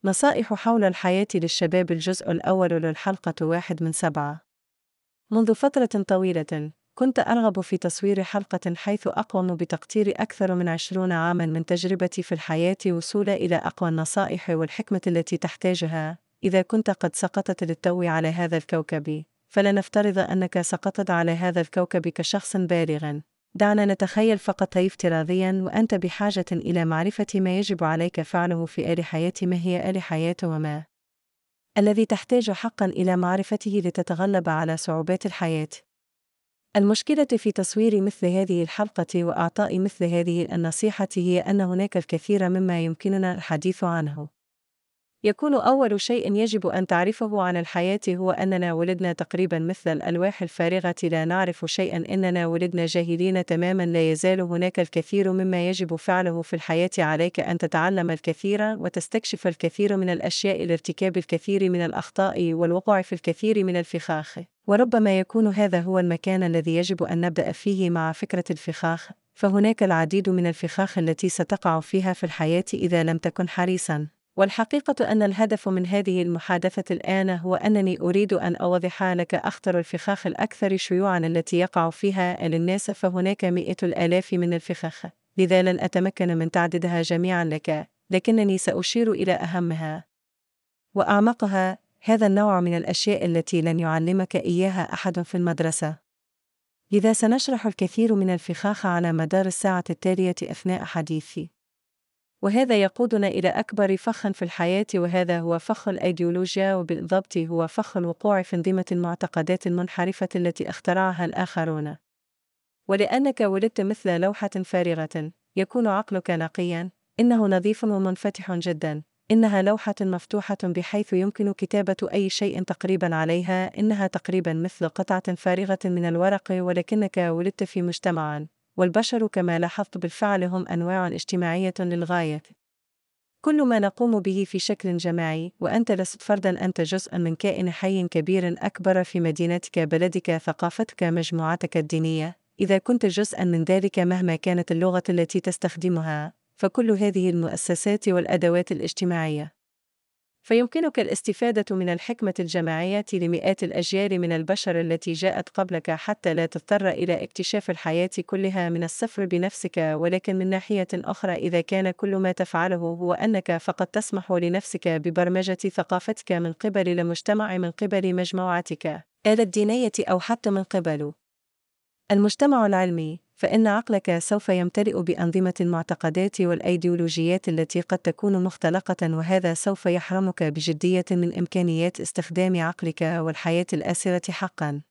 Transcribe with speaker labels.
Speaker 1: نصائح حول الحياة للشباب، الجزء الأول للحلقة 1 من 7. منذ فترة طويلة، كنت أرغب في تصوير حلقة حيث أقوم بتقطير أكثر من 20 عاماً من تجربتي في الحياة وصولا إلى أقوى النصائح والحكمة التي تحتاجها. إذا كنت قد سقطت للتو على هذا الكوكب، فلنفترض أنك سقطت على هذا الكوكب كشخص بالغ. دعنا نتخيل فقط افتراضياً، وأنت بحاجة إلى معرفة ما يجب عليك فعله في الحياة. ما هي الحياة وما الذي تحتاج حقاً إلى معرفته لتتغلب على صعوبات الحياة؟ المشكلة في تصوير مثل هذه الحلقة وإعطاء مثل هذه النصيحة هي أن هناك الكثير مما يمكننا الحديث عنه. يكون أول شيء يجب أن تعرفه عن الحياة هو أننا ولدنا تقريباً مثل الألواح الفارغة، لا نعرف شيئاً، إننا ولدنا جاهلين تماماً. لا يزال هناك الكثير مما يجب فعله في الحياة. عليك أن تتعلم الكثير وتستكشف الكثير من الأشياء لارتكاب الكثير من الأخطاء والوقوع في الكثير من الفخاخ، وربما يكون هذا هو المكان الذي يجب أن نبدأ فيه مع فكرة الفخاخ. فهناك العديد من الفخاخ التي ستقع فيها في الحياة إذا لم تكن حريصاً. والحقيقة أن الهدف من هذه المحادثة الآن هو أنني أريد أن أوضح لك أخطر الفخاخ الأكثر شيوعاً التي يقع فيها الناس. فهناك مئات الآلاف من الفخاخ، لذا لن أتمكن من تعديدها جميعاً لك، لكنني سأشير إلى أهمها وأعمقها. هذا النوع من الأشياء التي لن يعلمك إياها أحد في المدرسة. لذا سنشرح الكثير من الفخاخ على مدار الساعة التالية أثناء حديثي. وهذا يقودنا إلى أكبر فخ في الحياة، وهذا هو فخ الأيديولوجيا، وبالضبط هو فخ الوقوع في انظمة المعتقدات المنحرفة التي اخترعها الآخرون. ولأنك ولدت مثل لوحة فارغة، يكون عقلك نقياً. إنه نظيف ومنفتح جداً. إنها لوحة مفتوحة بحيث يمكن كتابة أي شيء تقريباً عليها. إنها تقريباً مثل قطعة فارغة من الورق، ولكنك ولدت في مجتمع، والبشر كما لاحظت بالفعل هم أنواع اجتماعية للغاية. كل ما نقوم به في شكل جماعي، وأنت لست فرداً، أنت جزء من كائن حي كبير أكبر في مدينتك، بلدك، ثقافتك، مجموعتك الدينية. إذا كنت جزءاً من ذلك مهما كانت اللغة التي تستخدمها، فكل هذه المؤسسات والأدوات الاجتماعية، فيمكنك الاستفادة من الحكمة الجماعية لمئات الأجيال من البشر التي جاءت قبلك، حتى لا تضطر إلى اكتشاف الحياة كلها من الصفر بنفسك. ولكن من ناحية أخرى، إذا كان كل ما تفعله هو أنك فقط تسمح لنفسك ببرمجة ثقافتك من قبل المجتمع، من قبل مجموعتك الدينية، أو حتى من قبل المجتمع العلمي، فإن عقلك سوف يمتلئ بأنظمة المعتقدات والأيديولوجيات التي قد تكون مختلقة، وهذا سوف يحرمك بجدية من إمكانيات استخدام عقلك والحياة الآسرة حقاً.